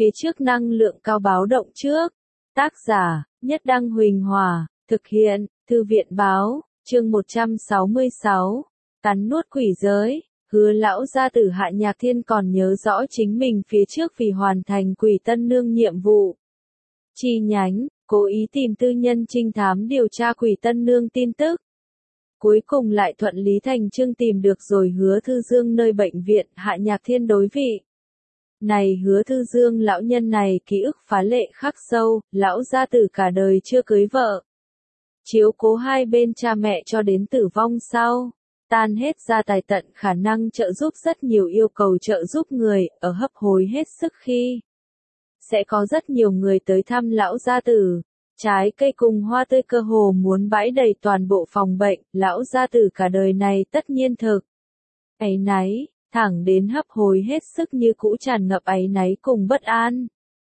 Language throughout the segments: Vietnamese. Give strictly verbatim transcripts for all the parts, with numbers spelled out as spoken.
phía trước năng lượng cao báo động trước. Tác giả, Nhất Đăng Huỳnh Hòa, thực hiện, Thư viện Báo, chương một trăm sáu mươi sáu, cắn nuốt quỷ giới. Hứa lão gia tử Hạ Nhạc Thiên còn nhớ rõ chính mình phía trước vì hoàn thành Quỷ Tân Nương nhiệm vụ. Chi nhánh, cố ý tìm tư nhân trinh thám điều tra Quỷ Tân Nương tin tức. Cuối cùng lại thuận lý thành chương tìm được rồi Hứa Thư Dương nơi bệnh viện. Hạ Nhạc Thiên đối vị. Này Hứa Thư Dương lão nhân này ký ức phá lệ khắc sâu, lão gia tử cả đời chưa cưới vợ. Chiếu cố hai bên cha mẹ cho đến tử vong sau. Tan hết gia tài tận khả năng trợ giúp rất nhiều yêu cầu trợ giúp người, ở hấp hối hết sức khi. Sẽ có rất nhiều người tới thăm lão gia tử. Trái cây cùng hoa tươi cơ hồ muốn bãi đầy toàn bộ phòng bệnh, lão gia tử cả đời này tất nhiên thực. Áy náy, thẳng đến hấp hối hết sức như cũ tràn ngập áy náy cùng bất an.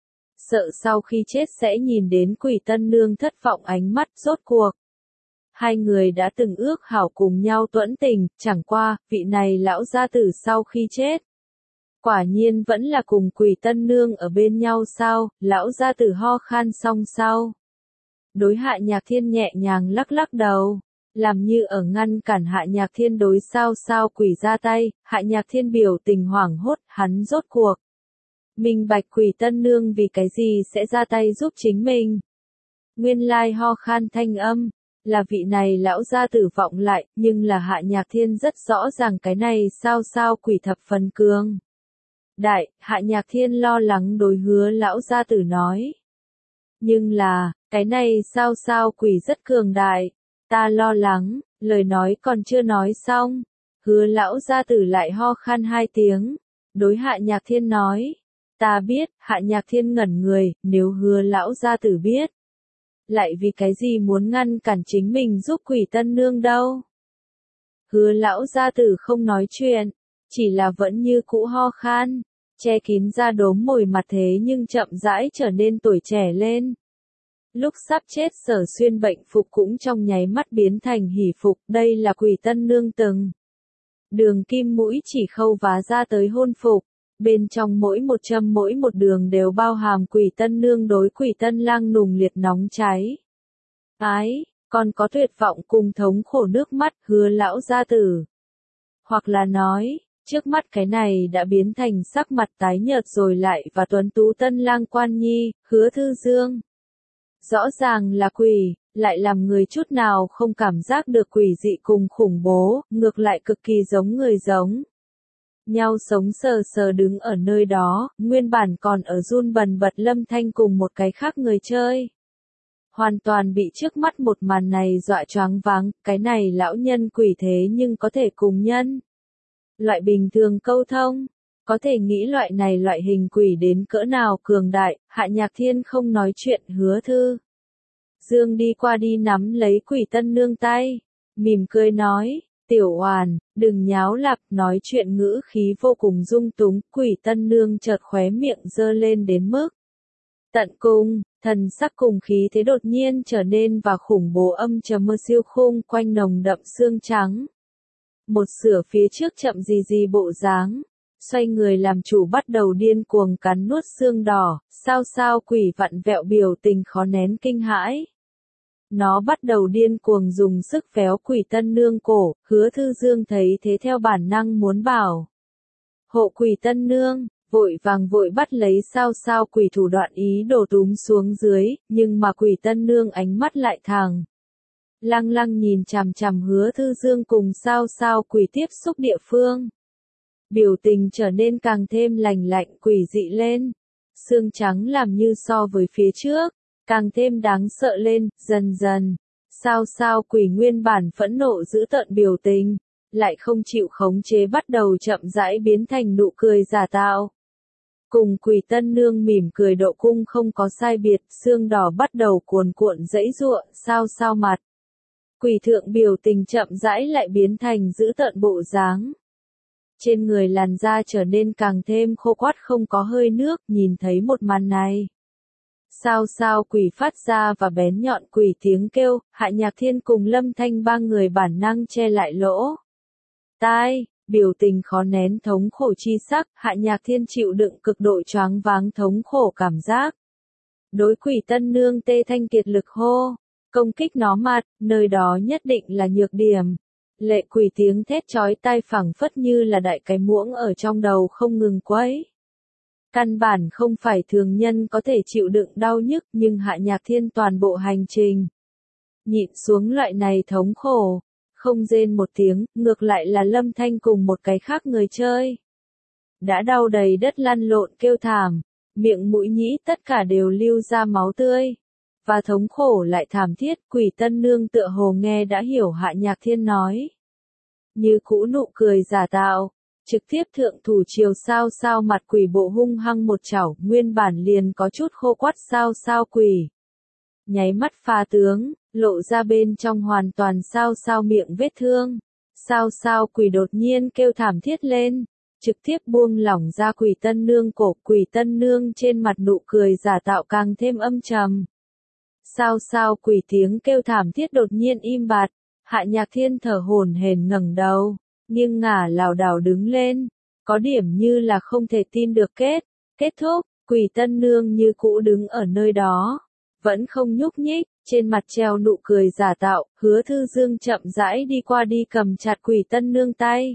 Sợ sau khi chết sẽ nhìn đến Quỷ Tân Nương thất vọng ánh mắt rốt cuộc. Hai người đã từng ước hảo cùng nhau tuẫn tình, chẳng qua, vị này lão gia tử sau khi chết. Quả nhiên vẫn là cùng Quỷ Tân Nương ở bên nhau sao, lão gia tử ho khan xong sau. Đối Hạ Nhạc Thiên nhẹ nhàng lắc lắc đầu, làm như ở ngăn cản Hạ Nhạc Thiên đối sao sao quỷ ra tay. Hạ Nhạc Thiên biểu tình hoảng hốt, hắn rốt cuộc. Minh bạch Quỷ Tân Nương vì cái gì sẽ ra tay giúp chính mình. Nguyên lai ho khan thanh âm. Là vị này lão gia tử vọng lại, nhưng là Hạ Nhạc Thiên rất rõ ràng cái này sao sao quỷ thập phần cường. Đại, Hạ Nhạc Thiên lo lắng đối Hứa lão gia tử nói. Nhưng là, cái này sao sao quỷ rất cường đại, ta lo lắng, lời nói còn chưa nói xong. Hứa lão gia tử lại ho khan hai tiếng, đối Hạ Nhạc Thiên nói. Ta biết, Hạ Nhạc Thiên ngẩn người, nếu Hứa lão gia tử biết. Lại vì cái gì muốn ngăn cản chính mình giúp Quỷ Tân Nương đâu? Hứa lão gia tử không nói chuyện, chỉ là vẫn như cũ ho khan, che kín da đốm mồi mặt thế nhưng chậm rãi trở nên tuổi trẻ lên. Lúc sắp chết Sở Xuyên bệnh phục cũng trong nháy mắt biến thành hỉ phục, đây là Quỷ Tân Nương từng. Đường kim mũi chỉ khâu vá ra tới hôn phục. Bên trong mỗi một châm mỗi một đường đều bao hàm Quỷ Tân Nương đối Quỷ Tân Lang nùng liệt nóng cháy. Ái, còn có tuyệt vọng cùng thống khổ nước mắt Hứa lão gia tử. Hoặc là nói, trước mắt cái này đã biến thành sắc mặt tái nhợt rồi lại và tuấn tú Tân Lang quan nhi, Hứa Thư Dương. Rõ ràng là quỷ, lại làm người chút nào không cảm giác được quỷ dị cùng khủng bố, ngược lại cực kỳ giống người giống. Nhau sống sờ sờ đứng ở nơi đó, nguyên bản còn ở run bần bật Lâm Thanh cùng một cái khác người chơi. Hoàn toàn bị trước mắt một màn này dọa choáng váng, cái này lão nhân quỷ thế nhưng có thể cùng nhân. Loại bình thường câu thông, có thể nghĩ loại này loại hình quỷ đến cỡ nào cường đại. Hạ Nhạc Thiên không nói chuyện. Hứa Thư Dương đi qua đi nắm lấy Quỷ Tân Nương tay, mỉm cười nói. Tiểu Oàn, đừng nháo lặc, nói chuyện ngữ khí vô cùng dung túng. Quỷ Tân Nương chợt khóe miệng giơ lên đến mức tận cùng, thần sắc cùng khí thế đột nhiên trở nên và khủng bố âm trầm mơ siêu khung quanh nồng đậm xương trắng. Một sửa phía trước chậm gì gì bộ dáng, xoay người làm chủ bắt đầu điên cuồng cắn nuốt xương đỏ, sao sao quỷ vặn vẹo biểu tình khó nén kinh hãi. Nó bắt đầu điên cuồng dùng sức véo Quỷ Tân Nương cổ. Hứa Thư Dương thấy thế theo bản năng muốn bảo hộ Quỷ Tân Nương, vội vàng vội bắt lấy sao sao quỷ thủ đoạn ý đồ túm xuống dưới, nhưng mà Quỷ Tân Nương ánh mắt lại thẳng. Lăng lăng nhìn chằm chằm Hứa Thư Dương cùng sao sao quỷ tiếp xúc địa phương. Biểu tình trở nên càng thêm lành lạnh quỷ dị lên. Xương trắng làm như so với phía trước, càng thêm đáng sợ lên, dần dần. Sao sao quỷ nguyên bản phẫn nộ giữ tợn biểu tình, lại không chịu khống chế bắt đầu chậm rãi biến thành nụ cười giả tạo. Cùng Quỷ Tân Nương mỉm cười độ cung không có sai biệt, xương đỏ bắt đầu cuồn cuộn dãy giụa, sao sao mặt. Quỷ thượng biểu tình chậm rãi lại biến thành giữ tợn bộ dáng. Trên người làn da trở nên càng thêm khô quắt không có hơi nước, nhìn thấy một màn này. Sao sao quỷ phát ra và bén nhọn quỷ tiếng kêu. Hạ Nhạc Thiên cùng Lâm Thanh ba người bản năng che lại lỗ tai, biểu tình khó nén thống khổ chi sắc, Hạ Nhạc Thiên chịu đựng cực độ choáng váng thống khổ cảm giác. Đối Quỷ Tân Nương tê thanh kiệt lực hô, công kích nó mặt, nơi đó nhất định là nhược điểm. Lệ Quỷ tiếng thét chói tai phảng phất như là đại cái muỗng ở trong đầu không ngừng quấy. Căn bản không phải thường nhân có thể chịu đựng đau nhức, nhưng Hạ Nhạc Thiên toàn bộ hành trình nhịn xuống loại này thống khổ, không rên một tiếng, ngược lại là Lâm Thanh cùng một cái khác người chơi. Đã đau đầy đất lăn lộn kêu thảm, miệng mũi nhĩ tất cả đều lưu ra máu tươi. Và thống khổ lại thảm thiết, Quỷ Tân Nương tựa hồ nghe đã hiểu Hạ Nhạc Thiên nói. Như cũ nụ cười giả tạo, trực tiếp thượng thủ chiều sao sao mặt quỷ bộ hung hăng một chảo, nguyên bản liền có chút khô quắt sao sao quỷ. Nháy mắt pha tướng, lộ ra bên trong hoàn toàn sao sao miệng vết thương. Sao sao quỷ đột nhiên kêu thảm thiết lên, trực tiếp buông lỏng ra Quỷ Tân Nương cổ, Quỷ Tân Nương trên mặt nụ cười giả tạo càng thêm âm trầm. Sao sao quỷ tiếng kêu thảm thiết đột nhiên im bặt, Hạ Nhạc Thiên thở hổn hển ngẩng đầu, nghiêng ngả lảo đảo đứng lên, có điểm như là không thể tin được kết, kết thúc, Quỷ Tân Nương như cũ đứng ở nơi đó, vẫn không nhúc nhích, trên mặt treo nụ cười giả tạo, Hứa Thư Dương chậm rãi đi qua đi cầm chặt Quỷ Tân Nương tay.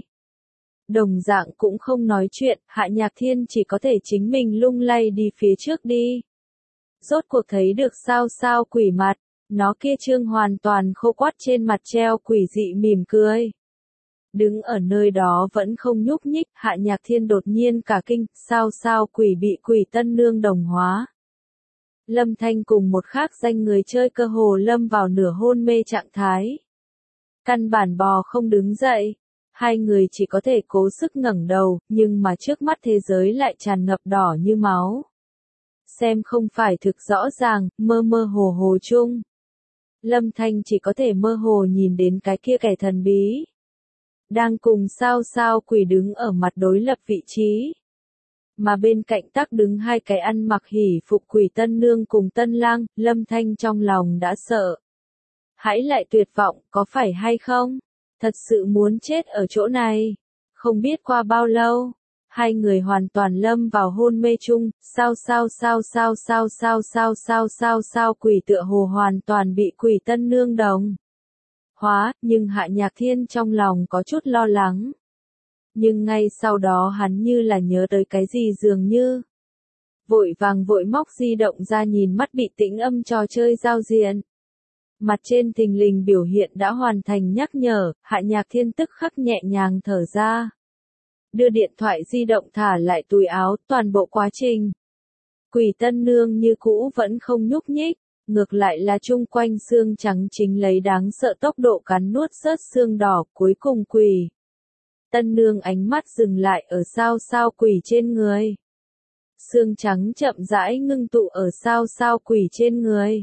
Đồng dạng cũng không nói chuyện, Hạ Nhạc Thiên chỉ có thể chính mình lung lay đi phía trước đi. Rốt cuộc thấy được sao sao quỷ mặt, nó kia trương hoàn toàn khô quắt trên mặt treo quỷ dị mỉm cười. Đứng ở nơi đó vẫn không nhúc nhích, Hạ Nhạc Thiên đột nhiên cả kinh, sao sao quỷ bị Quỷ Tân Nương đồng hóa. Lâm Thanh cùng một khác danh người chơi cơ hồ lâm vào nửa hôn mê trạng thái. Căn bản bò không đứng dậy, hai người chỉ có thể cố sức ngẩng đầu, nhưng mà trước mắt thế giới lại tràn ngập đỏ như máu. Xem không phải thực rõ ràng, mơ mơ hồ hồ chung. Lâm Thanh chỉ có thể mơ hồ nhìn đến cái kia kẻ thần bí. Đang cùng sao sao quỷ đứng ở mặt đối lập vị trí. Mà bên cạnh tắc đứng hai cái ăn mặc hỉ phục Quỷ Tân Nương cùng Tân Lang, Lâm Thanh trong lòng đã sợ. Hãy lại tuyệt vọng, có phải hay không? Thật sự muốn chết ở chỗ này. Không biết qua bao lâu. Hai người hoàn toàn lâm vào hôn mê chung, sao sao sao sao sao sao sao sao sao sao quỷ tựa hồ hoàn toàn bị Quỷ Tân Nương đồng hóa, nhưng Hạ Nhạc Thiên trong lòng có chút lo lắng. Nhưng ngay sau đó hắn như là nhớ tới cái gì dường như. Vội vàng vội móc di động ra nhìn mắt bị tĩnh âm trò chơi giao diện. Mặt trên thình lình biểu hiện đã hoàn thành nhắc nhở, Hạ Nhạc Thiên tức khắc nhẹ nhàng thở ra. Đưa điện thoại di động thả lại túi áo, toàn bộ quá trình. Quỷ Tân Nương như cũ vẫn không nhúc nhích, ngược lại là chung quanh xương trắng chính lấy đáng sợ tốc độ cắn nuốt rớt xương đỏ, cuối cùng Quỷ Tân Nương ánh mắt dừng lại ở sao sao quỷ trên người. Xương trắng chậm rãi ngưng tụ ở sao sao quỷ trên người.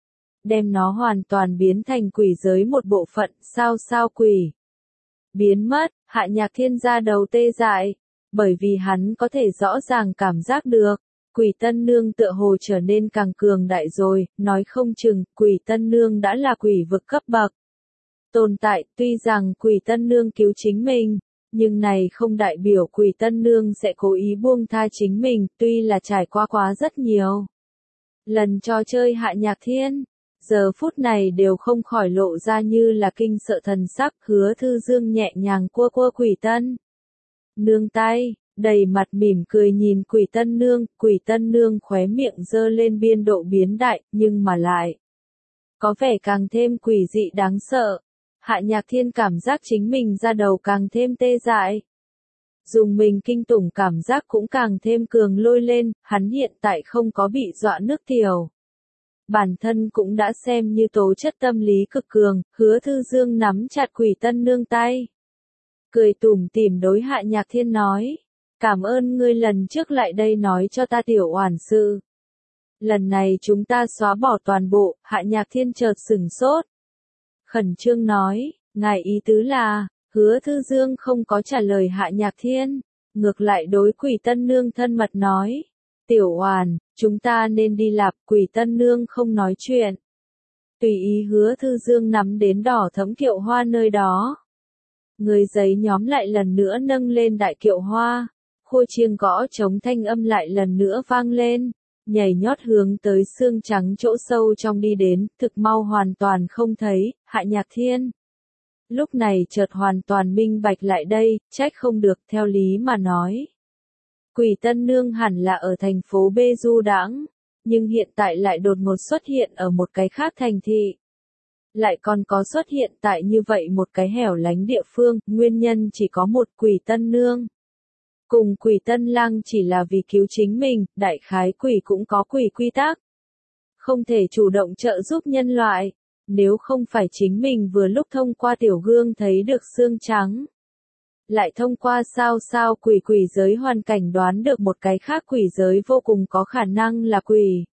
Đem nó hoàn toàn biến thành quỷ giới một bộ phận, sao sao quỷ biến mất, Hạ Nhạc Thiên ra đầu tê dại, bởi vì hắn có thể rõ ràng cảm giác được, Quỷ Tân Nương tựa hồ trở nên càng cường đại rồi, nói không chừng, Quỷ Tân Nương đã là quỷ vực cấp bậc. Tồn tại, tuy rằng Quỷ Tân Nương cứu chính mình, nhưng này không đại biểu Quỷ Tân Nương sẽ cố ý buông tha chính mình, tuy là trải qua quá rất nhiều lần trò chơi Hạ Nhạc Thiên. Giờ phút này đều không khỏi lộ ra như là kinh sợ thần sắc, Hứa Thư Dương nhẹ nhàng cua cua Quỷ Tân Nương tay, đầy mặt mỉm cười nhìn Quỷ Tân Nương, Quỷ Tân Nương khóe miệng dơ lên biên độ biến đại, nhưng mà lại có vẻ càng thêm quỷ dị đáng sợ. Hạ Nhạc Thiên cảm giác chính mình ra đầu càng thêm tê dại. Dùng mình kinh tủng cảm giác cũng càng thêm cường lôi lên, hắn hiện tại không có bị dọa nước tiểu. Bản thân cũng đã xem như tố chất tâm lý cực cường, Hứa Thư Dương nắm chặt Quỷ Tân Nương tay. Cười tủm tỉm đối Hạ Nhạc Thiên nói, cảm ơn ngươi lần trước lại đây nói cho ta tiểu oản sự. Lần này chúng ta xóa bỏ toàn bộ, Hạ Nhạc Thiên chợt sửng sốt. Khẩn trương nói, ngài ý tứ là, Hứa Thư Dương không có trả lời Hạ Nhạc Thiên, ngược lại đối Quỷ Tân Nương thân mật nói. Tiểu oản, chúng ta nên đi lạp, Quỷ Tân Nương không nói chuyện. Tùy ý Hứa Thư Dương nắm đến đỏ thẫm kiệu hoa nơi đó. Người giấy nhóm lại lần nữa nâng lên đại kiệu hoa. Khua chiêng gõ trống thanh âm lại lần nữa vang lên. Nhảy nhót hướng tới xương trắng chỗ sâu trong đi đến, thực mau hoàn toàn không thấy, Hạ Nhạc Thiên. Lúc này chợt hoàn toàn minh bạch lại đây, trách không được theo lý mà nói. Quỷ Tân Nương hẳn là ở thành phố B du đãng, nhưng hiện tại lại đột ngột xuất hiện ở một cái khác thành thị. Lại còn có xuất hiện tại như vậy một cái hẻo lánh địa phương, nguyên nhân chỉ có một Quỷ Tân Nương. Cùng Quỷ Tân Lang chỉ là vì cứu chính mình, đại khái quỷ cũng có quỷ quy tắc. Không thể chủ động trợ giúp nhân loại, nếu không phải chính mình vừa lúc thông qua tiểu gương thấy được xương trắng. Lại thông qua sao sao quỷ quỷ giới hoàn cảnh đoán được một cái khác quỷ giới vô cùng có khả năng là quỷ.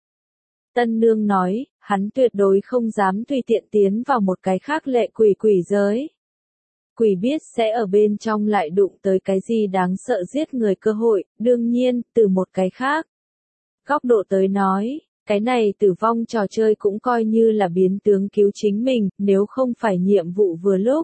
Tân Nương nói, hắn tuyệt đối không dám tùy tiện tiến vào một cái khác lệ quỷ quỷ giới. Quỷ biết sẽ ở bên trong lại đụng tới cái gì đáng sợ giết người cơ hội, đương nhiên, từ một cái khác. Góc độ tới nói, cái này tử vong trò chơi cũng coi như là biến tướng cứu chính mình, nếu không phải nhiệm vụ vừa lúc.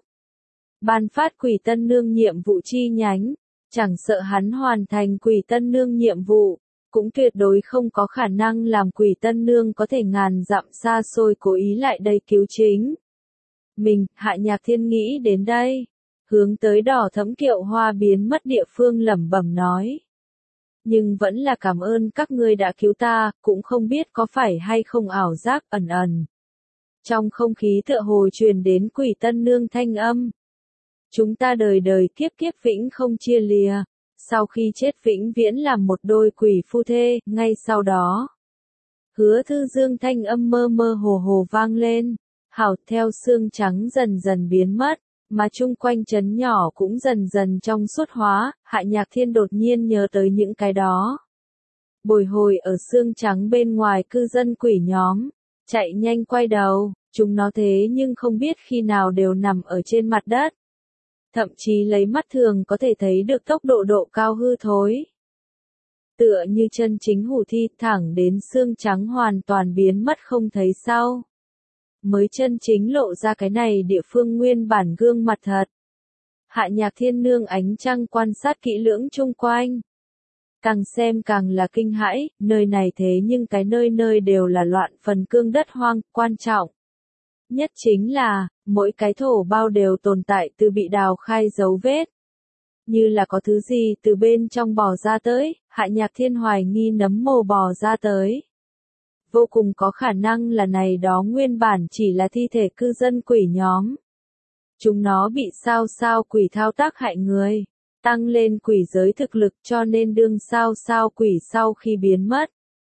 Ban phát Quỷ Tân Nương nhiệm vụ chi nhánh, chẳng sợ hắn hoàn thành Quỷ Tân Nương nhiệm vụ, cũng tuyệt đối không có khả năng làm Quỷ Tân Nương có thể ngàn dặm xa xôi cố ý lại đây cứu chính. Mình, Hạ Nhạc Thiên nghĩ đến đây, hướng tới đỏ thẫm kiệu hoa biến mất địa phương lẩm bẩm nói. Nhưng vẫn là cảm ơn các ngươi đã cứu ta, cũng không biết có phải hay không ảo giác ẩn ẩn. Trong không khí tựa hồ truyền đến Quỷ Tân Nương thanh âm. Chúng ta đời đời kiếp kiếp vĩnh không chia lìa, sau khi chết vĩnh viễn làm một đôi quỷ phu thê, ngay sau đó. Hứa Thư Dương thanh âm mơ mơ hồ hồ vang lên, hảo theo xương trắng dần dần biến mất, mà chung quanh trấn nhỏ cũng dần dần trong suốt hóa, Hạ Nhạc Thiên đột nhiên nhớ tới những cái đó. Bồi hồi ở xương trắng bên ngoài cư dân quỷ nhóm, chạy nhanh quay đầu, chúng nó thế nhưng không biết khi nào đều nằm ở trên mặt đất. Thậm chí lấy mắt thường có thể thấy được tốc độ độ cao hư thối. Tựa như chân chính hủ thi thẳng đến xương trắng hoàn toàn biến mất không thấy sau. Mới chân chính lộ ra cái này địa phương nguyên bản gương mặt thật. Hạ Nhạc Thiên nương ánh trăng quan sát kỹ lưỡng chung quanh. Càng xem càng là kinh hãi, nơi này thế nhưng cái nơi nơi đều là loạn phần cương đất hoang, quan trọng. Nhất chính là, mỗi cái thổ bao đều tồn tại từ bị đào khai dấu vết. Như là có thứ gì từ bên trong bò ra tới, Hạ Nhạc Thiên hoài nghi nấm mồ bò ra tới. Vô cùng có khả năng là này đó nguyên bản chỉ là thi thể cư dân quỷ nhóm. Chúng nó bị sao sao quỷ thao tác hại người, tăng lên quỷ giới thực lực cho nên đương sao sao quỷ sau khi biến mất.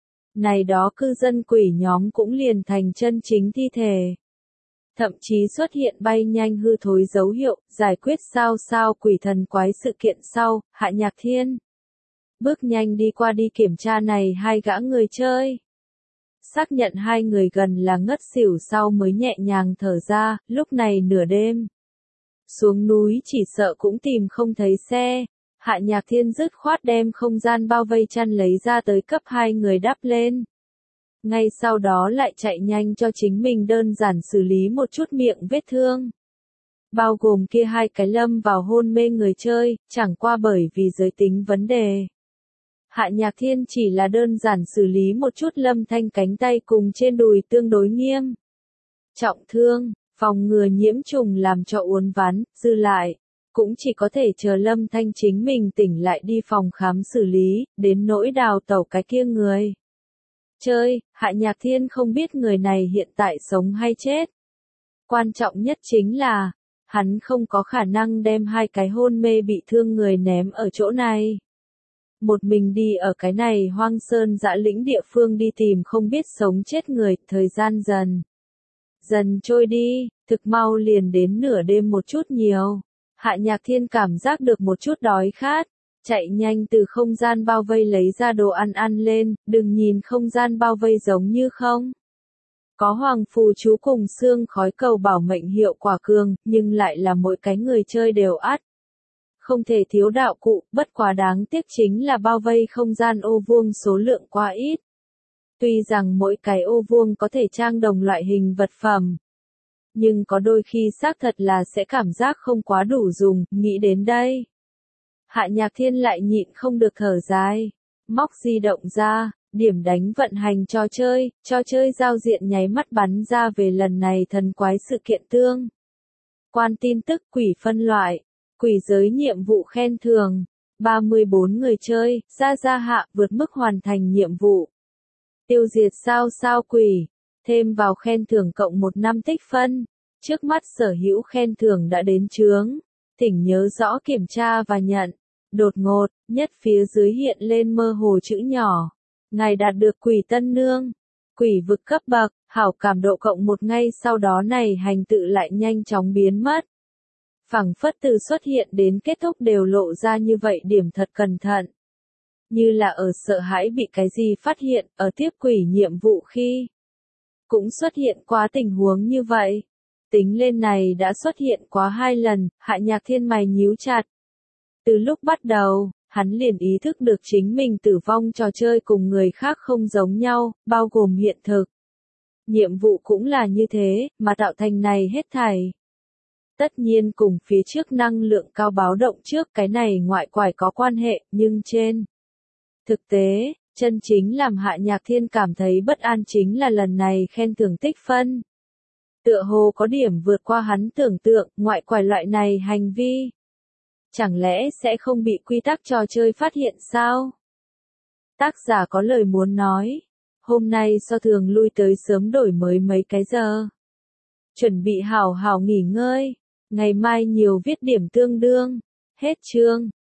Này đó cư dân quỷ nhóm cũng liền thành chân chính thi thể. Thậm chí xuất hiện bay nhanh hư thối dấu hiệu, giải quyết sao sao quỷ thần quái sự kiện sau, Hạ Nhạc Thiên. Bước nhanh đi qua đi kiểm tra này hai gã người chơi. Xác nhận hai người gần là ngất xỉu sau mới nhẹ nhàng thở ra, lúc này nửa đêm. Xuống núi chỉ sợ cũng tìm không thấy xe. Hạ Nhạc Thiên dứt khoát đem không gian bao vây chăn lấy ra tới cấp hai người đắp lên. Ngay sau đó lại chạy nhanh cho chính mình đơn giản xử lý một chút miệng vết thương. Bao gồm kia hai cái lâm vào hôn mê người chơi, chẳng qua bởi vì giới tính vấn đề. Hạ Nhạc Thiên chỉ là đơn giản xử lý một chút Lâm Thanh cánh tay cùng trên đùi tương đối nghiêm. Trọng thương, phòng ngừa nhiễm trùng làm cho uốn ván, dư lại. Cũng chỉ có thể chờ Lâm Thanh chính mình tỉnh lại đi phòng khám xử lý, đến nỗi đào tẩu cái kia người. Chơi, Hạ Nhạc Thiên không biết người này hiện tại sống hay chết. Quan trọng nhất chính là, hắn không có khả năng đem hai cái hôn mê bị thương người ném ở chỗ này. Một mình đi ở cái này hoang sơn dã lĩnh địa phương đi tìm không biết sống chết người, thời gian dần. Dần trôi đi, thực mau liền đến nửa đêm một chút nhiều. Hạ Nhạc Thiên cảm giác được một chút đói khát. Chạy nhanh từ không gian bao vây lấy ra đồ ăn ăn lên, đừng nhìn không gian bao vây giống như không. Có hoàng phù chú cùng xương khói cầu bảo mệnh hiệu quả cường, nhưng lại là mỗi cái người chơi đều ắt. Không thể thiếu đạo cụ, bất quá đáng tiếc chính là bao vây không gian ô vuông số lượng quá ít. Tuy rằng mỗi cái ô vuông có thể trang đồng loại hình vật phẩm. nhưng có đôi khi xác thật là sẽ cảm giác không quá đủ dùng, nghĩ đến đây. Hạ Nhạc Thiên lại nhịn không được thở dài, móc di động ra, điểm đánh vận hành trò chơi, trò chơi giao diện nháy mắt bắn ra về lần này thần quái sự kiện tương. Quan tin tức quỷ phân loại, quỷ giới nhiệm vụ khen thưởng, ba mươi bốn người chơi, ra ra hạ vượt mức hoàn thành nhiệm vụ. Tiêu diệt sao sao quỷ, thêm vào khen thưởng cộng một năm tích phân, trước mắt sở hữu khen thưởng đã đến chướng, thỉnh nhớ rõ kiểm tra và nhận. Đột ngột, nhất phía dưới hiện lên mơ hồ chữ nhỏ. Ngài đạt được quỷ tân nương. Quỷ vực cấp bậc, hảo cảm độ cộng một ngay sau đó này hành tự lại nhanh chóng biến mất. Phẳng phất từ xuất hiện đến kết thúc đều lộ ra như vậy điểm thật cẩn thận. Như là ở sợ hãi bị cái gì phát hiện, ở tiếp quỷ nhiệm vụ khi. Cũng xuất hiện quá tình huống như vậy. Tính lên này đã xuất hiện quá hai lần, Hạ Nhạc Thiên mày nhíu chặt. Từ lúc bắt đầu, hắn liền ý thức được chính mình tử vong trò chơi cùng người khác không giống nhau, bao gồm hiện thực. Nhiệm vụ cũng là như thế, mà tạo thành này hết thảy. Tất nhiên cùng phía trước năng lượng cao báo động trước cái này ngoại quải có quan hệ, nhưng trên thực tế, chân chính làm Hạ Nhạc Thiên cảm thấy bất an chính là lần này khen thưởng tích phân. Tựa hồ có điểm vượt qua hắn tưởng tượng, ngoại quải loại này hành vi. Chẳng lẽ sẽ không bị quy tắc trò chơi phát hiện sao? Tác giả có lời muốn nói. Hôm nay so thường lui tới sớm đổi mới mấy cái giờ. Chuẩn bị hào hào nghỉ ngơi. Ngày mai nhiều viết điểm tương đương. Hết chương.